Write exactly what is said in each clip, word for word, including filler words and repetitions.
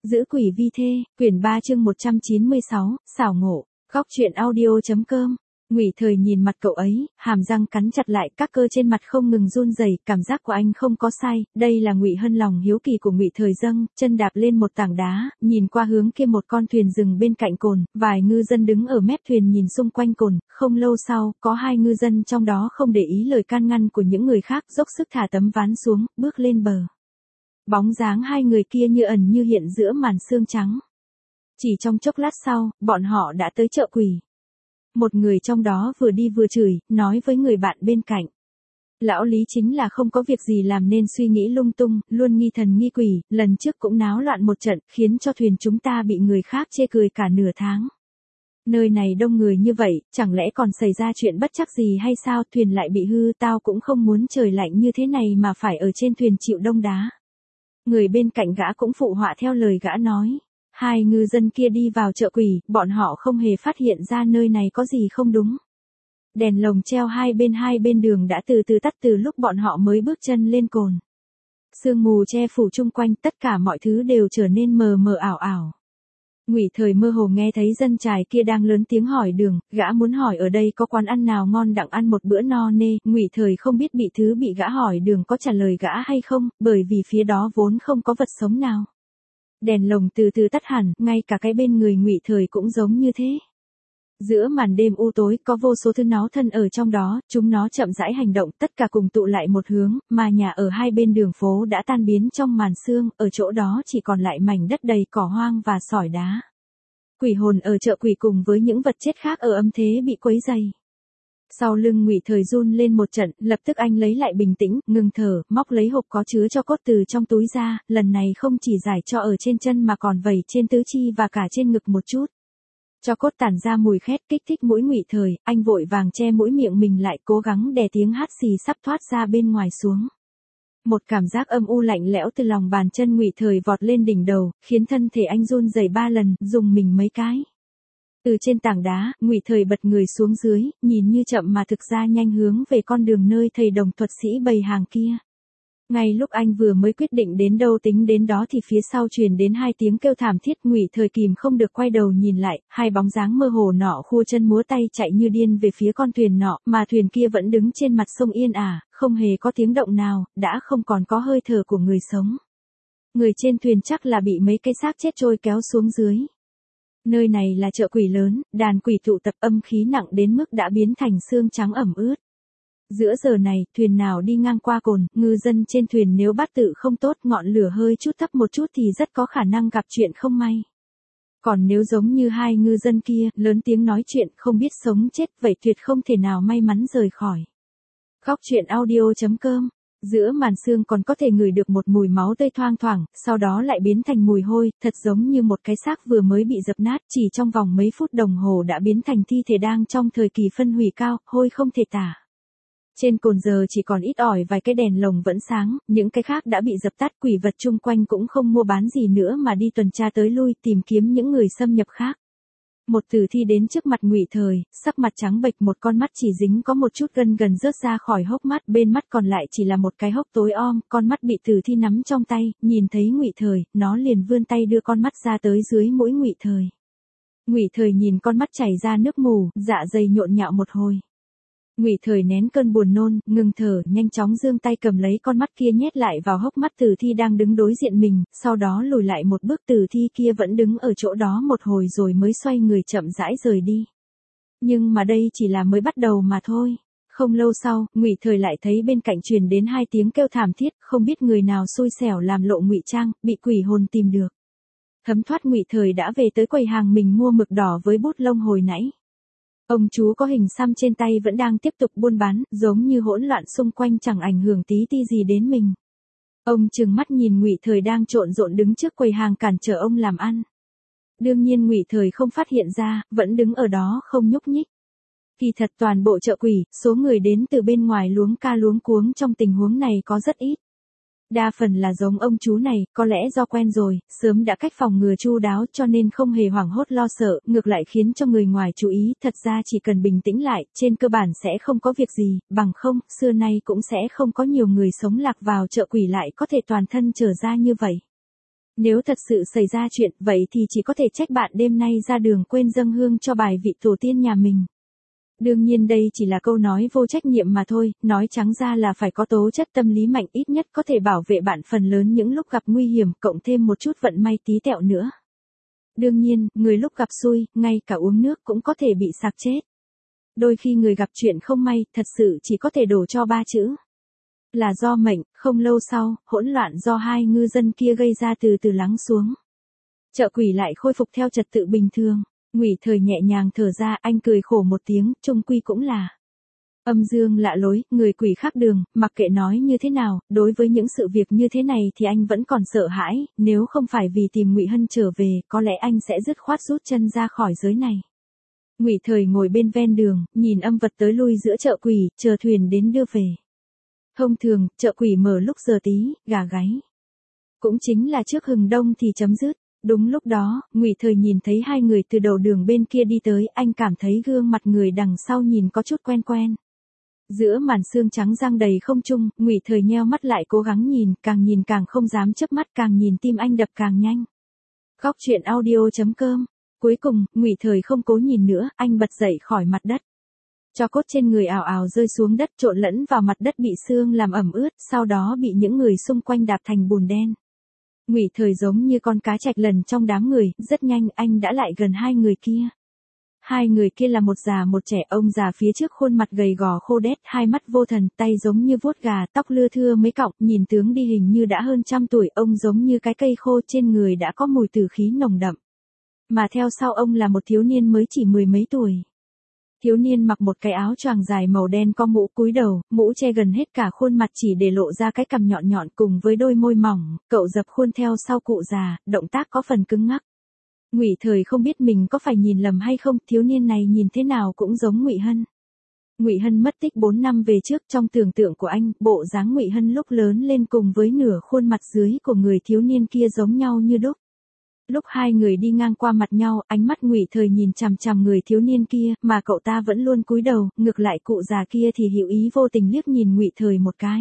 Giữ quỷ vi thê, quyển ba chương một trăm chín mươi sáu, xảo ngộ, góc truyện audio.com. Ngụy Thời nhìn mặt cậu ấy, hàm răng cắn chặt lại, các cơ trên mặt không ngừng run rẩy, cảm giác của anh không có sai, đây là Ngụy Hân lòng hiếu kỳ của Ngụy Thời dâng, chân đạp lên một tảng đá, nhìn qua hướng kia một con thuyền dừng bên cạnh cồn, vài ngư dân đứng ở mép thuyền nhìn xung quanh cồn, không lâu sau, có hai ngư dân trong đó không để ý lời can ngăn của những người khác, dốc sức thả tấm ván xuống, bước lên bờ. Bóng dáng hai người kia như ẩn như hiện giữa màn sương trắng. Chỉ trong chốc lát sau, bọn họ đã tới chợ quỷ. Một người trong đó vừa đi vừa chửi, nói với người bạn bên cạnh. Lão Lý chính là không có việc gì làm nên suy nghĩ lung tung, luôn nghi thần nghi quỷ, lần trước cũng náo loạn một trận, khiến cho thuyền chúng ta bị người khác chê cười cả nửa tháng. Nơi này đông người như vậy, chẳng lẽ còn xảy ra chuyện bất trắc gì hay sao, thuyền lại bị hư, tao cũng không muốn trời lạnh như thế này mà phải ở trên thuyền chịu đông đá. Người bên cạnh gã cũng phụ họa theo lời gã nói. Hai ngư dân kia đi vào chợ quỷ, bọn họ không hề phát hiện ra nơi này có gì không đúng. Đèn lồng treo hai bên hai bên đường đã từ từ tắt từ lúc bọn họ mới bước chân lên cồn. Sương mù che phủ chung quanh, tất cả mọi thứ đều trở nên mờ mờ ảo ảo. Ngụy Thời mơ hồ nghe thấy dân chài kia đang lớn tiếng hỏi đường, gã muốn hỏi ở đây có quán ăn nào ngon đặng ăn một bữa no nê, Ngụy Thời không biết bị thứ bị gã hỏi đường có trả lời gã hay không, bởi vì phía đó vốn không có vật sống nào. Đèn lồng từ từ tắt hẳn, ngay cả cái bên người Ngụy Thời cũng giống như thế. Giữa màn đêm u tối có vô số thứ náo thân ở trong đó, chúng nó chậm rãi hành động, tất cả cùng tụ lại một hướng, mà nhà ở hai bên đường phố đã tan biến trong màn sương, ở chỗ đó chỉ còn lại mảnh đất đầy cỏ hoang và sỏi đá. Quỷ hồn ở chợ quỷ cùng với những vật chết khác ở âm thế bị quấy dày. Sau lưng Ngụy Thời run lên một trận, lập tức anh lấy lại bình tĩnh, ngừng thở, móc lấy hộp có chứa cho cốt từ trong túi ra, lần này không chỉ giải cho ở trên chân mà còn vẩy trên tứ chi và cả trên ngực một chút. Cho cốt tản ra mùi khét kích thích mũi Ngụy Thời, anh vội vàng che mũi miệng mình lại, cố gắng đè tiếng hắt xì sắp thoát ra bên ngoài xuống. Một cảm giác âm u lạnh lẽo từ lòng bàn chân Ngụy Thời vọt lên đỉnh đầu, khiến thân thể anh run rẩy ba lần, dùng mình mấy cái. Từ trên tảng đá, Ngụy Thời bật người xuống dưới, nhìn như chậm mà thực ra nhanh hướng về con đường nơi thầy đồng thuật sĩ bày hàng kia. Ngay lúc anh vừa mới quyết định đến đâu tính đến đó thì phía sau truyền đến hai tiếng kêu thảm thiết, Ngụy Thời kìm không được quay đầu nhìn lại, hai bóng dáng mơ hồ nọ khua chân múa tay chạy như điên về phía con thuyền nọ, mà thuyền kia vẫn đứng trên mặt sông yên ả, không hề có tiếng động nào, đã không còn có hơi thở của người sống. Người trên thuyền chắc là bị mấy cái xác chết trôi kéo xuống dưới. Nơi này là chợ quỷ lớn, đàn quỷ tụ tập, âm khí nặng đến mức đã biến thành xương trắng ẩm ướt. Giữa giờ này, thuyền nào đi ngang qua cồn, ngư dân trên thuyền nếu bát tự không tốt, ngọn lửa hơi chút thấp một chút thì rất có khả năng gặp chuyện không may. Còn nếu giống như hai ngư dân kia, lớn tiếng nói chuyện, không biết sống chết, vậy tuyệt không thể nào may mắn rời khỏi. Góc truyện audio.com. Giữa màn sương còn có thể ngửi được một mùi máu tươi thoang thoảng, sau đó lại biến thành mùi hôi, thật giống như một cái xác vừa mới bị dập nát, chỉ trong vòng mấy phút đồng hồ đã biến thành thi thể đang trong thời kỳ phân hủy cao, hôi không thể tả. Trên cồn giờ chỉ còn ít ỏi vài cái đèn lồng vẫn sáng, những cái khác đã bị dập tắt, quỷ vật chung quanh cũng không mua bán gì nữa mà đi tuần tra tới lui tìm kiếm những người xâm nhập khác. Một tử thi đến trước mặt Ngụy Thời, sắc mặt trắng bệch, một con mắt chỉ dính có một chút gân gần rớt ra khỏi hốc mắt, bên mắt còn lại chỉ là một cái hốc tối om, con mắt bị tử thi nắm trong tay, nhìn thấy Ngụy Thời, nó liền vươn tay đưa con mắt ra tới dưới mũi Ngụy Thời. Ngụy Thời nhìn con mắt chảy ra nước mù, dạ dày nhộn nhạo một hồi. Ngụy Thời nén cơn buồn nôn, ngừng thở, nhanh chóng giương tay cầm lấy con mắt kia nhét lại vào hốc mắt tử thi đang đứng đối diện mình, sau đó lùi lại một bước, tử thi kia vẫn đứng ở chỗ đó một hồi rồi mới xoay người chậm rãi rời đi. Nhưng mà đây chỉ là mới bắt đầu mà thôi. Không lâu sau, Ngụy Thời lại thấy bên cạnh truyền đến hai tiếng kêu thảm thiết, không biết người nào xui xẻo làm lộ ngụy trang, bị quỷ hồn tìm được. Thấm thoát Ngụy Thời đã về tới quầy hàng mình mua mực đỏ với bút lông hồi nãy. Ông chú có hình xăm trên tay vẫn đang tiếp tục buôn bán, giống như hỗn loạn xung quanh chẳng ảnh hưởng tí ti gì đến mình. Ông trừng mắt nhìn Ngụy Thời đang trộn rộn đứng trước quầy hàng cản trở ông làm ăn. Đương nhiên Ngụy Thời không phát hiện ra, vẫn đứng ở đó không nhúc nhích. Kỳ thật toàn bộ chợ quỷ, số người đến từ bên ngoài luống ca luống cuống trong tình huống này có rất ít. Đa phần là giống ông chú này, có lẽ do quen rồi, sớm đã cách phòng ngừa chu đáo cho nên không hề hoảng hốt lo sợ, ngược lại khiến cho người ngoài chú ý, thật ra chỉ cần bình tĩnh lại, trên cơ bản sẽ không có việc gì, bằng không, xưa nay cũng sẽ không có nhiều người sống lạc vào chợ quỷ lại có thể toàn thân trở ra như vậy. Nếu thật sự xảy ra chuyện, vậy thì chỉ có thể trách bạn đêm nay ra đường quên dâng hương cho bài vị tổ tiên nhà mình. Đương nhiên đây chỉ là câu nói vô trách nhiệm mà thôi, nói trắng ra là phải có tố chất tâm lý mạnh, ít nhất có thể bảo vệ bạn phần lớn những lúc gặp nguy hiểm, cộng thêm một chút vận may tí tẹo nữa. Đương nhiên, người lúc gặp xui, ngay cả uống nước cũng có thể bị sặc chết. Đôi khi người gặp chuyện không may, thật sự chỉ có thể đổ cho ba chữ. Là do mệnh. Không lâu sau, hỗn loạn do hai ngư dân kia gây ra từ từ lắng xuống. Chợ quỷ lại khôi phục theo trật tự bình thường. Ngụy Thời nhẹ nhàng thở ra, anh cười khổ một tiếng, chung quy cũng là âm dương lạ lối, người quỷ khác đường, mặc kệ nói như thế nào, đối với những sự việc như thế này thì anh vẫn còn sợ hãi, nếu không phải vì tìm Ngụy Hân trở về, có lẽ anh sẽ dứt khoát rút chân ra khỏi giới này. Ngụy Thời ngồi bên ven đường, nhìn âm vật tới lui giữa chợ quỷ, chờ thuyền đến đưa về. Thông thường, chợ quỷ mở lúc giờ tí, gà gáy. Cũng chính là trước hừng đông thì chấm dứt. Đúng lúc đó, Ngụy Thời nhìn thấy hai người từ đầu đường bên kia đi tới, anh cảm thấy gương mặt người đằng sau nhìn có chút quen quen. Giữa màn sương trắng giăng đầy không trung, Ngụy Thời nheo mắt lại cố gắng nhìn, càng nhìn càng không dám chớp mắt, càng nhìn tim anh đập càng nhanh. Góc truyện audio chấm com. Cuối cùng, Ngụy Thời không cố nhìn nữa, anh bật dậy khỏi mặt đất. Tro cốt trên người ào ào rơi xuống đất, trộn lẫn vào mặt đất bị sương làm ẩm ướt, sau đó bị những người xung quanh đạp thành bùn đen. Ngụy Thời giống như con cá chạch lần trong đám người, rất nhanh anh đã lại gần hai người kia. Hai người kia là một già một trẻ, ông già phía trước khuôn mặt gầy gò khô đét, hai mắt vô thần, tay giống như vuốt gà, tóc lưa thưa mấy cọng, nhìn tướng đi hình như đã hơn trăm tuổi, ông giống như cái cây khô, trên người đã có mùi tử khí nồng đậm. Mà theo sau ông là một thiếu niên mới chỉ mười mấy tuổi. Thiếu niên mặc một cái áo choàng dài màu đen có mũ cúi đầu, mũ che gần hết cả khuôn mặt chỉ để lộ ra cái cằm nhọn nhọn cùng với đôi môi mỏng, cậu dập khuôn theo sau cụ già, động tác có phần cứng ngắc. Ngụy Thời không biết mình có phải nhìn lầm hay không, thiếu niên này nhìn thế nào cũng giống Ngụy Hân. Ngụy Hân mất tích bốn năm về trước, trong tưởng tượng của anh, bộ dáng Ngụy Hân lúc lớn lên cùng với nửa khuôn mặt dưới của người thiếu niên kia giống nhau như đúc. Lúc hai người đi ngang qua mặt nhau, ánh mắt Ngụy Thời nhìn chằm chằm người thiếu niên kia, mà cậu ta vẫn luôn cúi đầu, ngược lại cụ già kia thì hữu ý vô tình liếc nhìn Ngụy Thời một cái.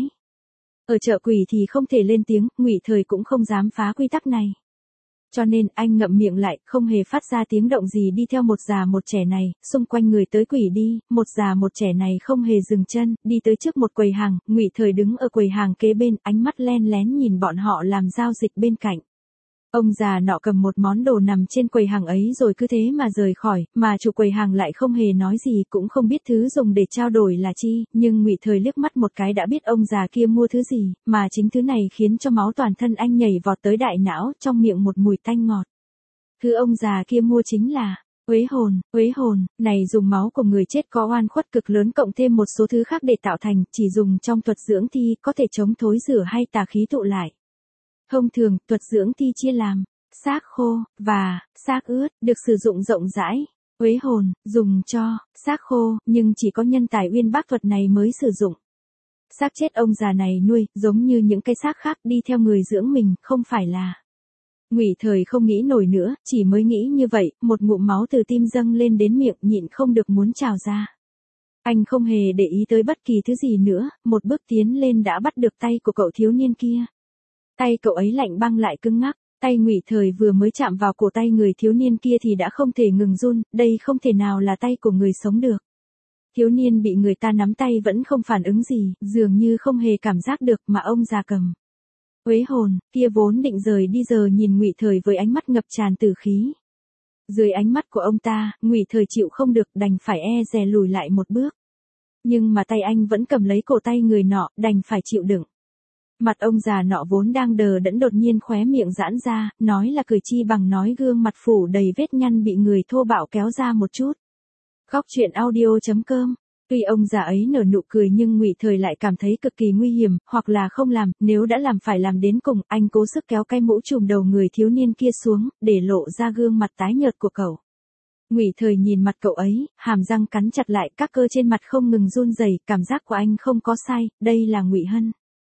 Ở chợ quỷ thì không thể lên tiếng, Ngụy Thời cũng không dám phá quy tắc này. Cho nên, anh ngậm miệng lại, không hề phát ra tiếng động gì đi theo một già một trẻ này, xung quanh người tới quỷ đi, một già một trẻ này không hề dừng chân, đi tới trước một quầy hàng, Ngụy Thời đứng ở quầy hàng kế bên, ánh mắt len lén nhìn bọn họ làm giao dịch bên cạnh. Ông già nọ cầm một món đồ nằm trên quầy hàng ấy rồi cứ thế mà rời khỏi, mà chủ quầy hàng lại không hề nói gì, cũng không biết thứ dùng để trao đổi là chi, nhưng Ngụy Thời liếc mắt một cái đã biết ông già kia mua thứ gì, mà chính thứ này khiến cho máu toàn thân anh nhảy vọt tới đại não, trong miệng một mùi tanh ngọt. Thứ ông già kia mua chính là uế hồn. Uế hồn này dùng máu của người chết có oan khuất cực lớn cộng thêm một số thứ khác để tạo thành, chỉ dùng trong thuật dưỡng thi, có thể chống thối rửa hay tà khí tụ lại. Thông thường, thuật dưỡng thi chia làm xác khô và xác ướt, được sử dụng rộng rãi. Uế hồn dùng cho xác khô, nhưng chỉ có nhân tài uyên bác thuật này mới sử dụng. Xác chết ông già này nuôi, giống như những cái xác khác, đi theo người dưỡng mình, không phải là. Ngụy Thời không nghĩ nổi nữa, chỉ mới nghĩ như vậy, một ngụm máu từ tim dâng lên đến miệng, nhịn không được muốn trào ra. Anh không hề để ý tới bất kỳ thứ gì nữa, một bước tiến lên đã bắt được tay của cậu thiếu niên kia. Tay cậu ấy lạnh băng lại cứng ngắc, tay Ngụy Thời vừa mới chạm vào cổ tay người thiếu niên kia thì đã không thể ngừng run, đây không thể nào là tay của người sống được. Thiếu niên bị người ta nắm tay vẫn không phản ứng gì, dường như không hề cảm giác được, mà ông già cầm uế hồn kia vốn định rời đi giờ nhìn Ngụy Thời với ánh mắt ngập tràn tử khí. Dưới ánh mắt của ông ta, Ngụy Thời chịu không được, đành phải e dè lùi lại một bước. Nhưng mà tay anh vẫn cầm lấy cổ tay người nọ, đành phải chịu đựng. Mặt ông già nọ vốn đang đờ đẫn đột nhiên khóe miệng giãn ra, nói là cười chi bằng nói gương mặt phủ đầy vết nhăn bị người thô bạo kéo ra một chút. Góc truyện audio chấm com. Tuy ông già ấy nở nụ cười nhưng Ngụy Thời lại cảm thấy cực kỳ nguy hiểm, hoặc là không làm, nếu đã làm phải làm đến cùng, anh cố sức kéo cái mũ trùm đầu người thiếu niên kia xuống, để lộ ra gương mặt tái nhợt của cậu. Ngụy Thời nhìn mặt cậu ấy, hàm răng cắn chặt lại, các cơ trên mặt không ngừng run rẩy, cảm giác của anh không có sai, đây là Ngụy Hân.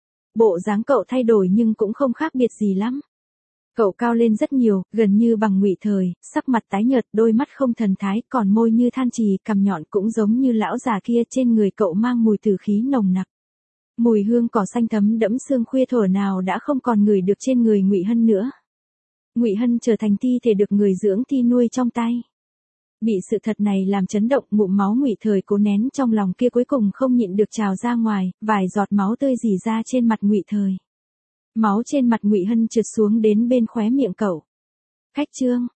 Bộ dáng cậu thay đổi nhưng cũng không khác biệt gì lắm. Cậu cao lên rất nhiều, gần như bằng Ngụy Thời, sắc mặt tái nhợt, đôi mắt không thần thái, còn môi như than chì, cằm nhọn cũng giống như lão già kia, trên người cậu mang mùi tử khí nồng nặc. Mùi hương cỏ xanh thấm đẫm sương khuya thổi nào đã không còn ngửi được trên người Ngụy Hân nữa. Ngụy Hân trở thành thi thể được người dưỡng thi nuôi trong tay. Bị sự thật này làm chấn động, ngụm máu Ngụy Thời cố nén trong lòng kia cuối cùng không nhịn được trào ra ngoài, vài giọt máu tươi rỉ ra trên mặt Ngụy Thời. Máu trên mặt Ngụy Hân trượt xuống đến bên khóe miệng cậu. Khách Trương,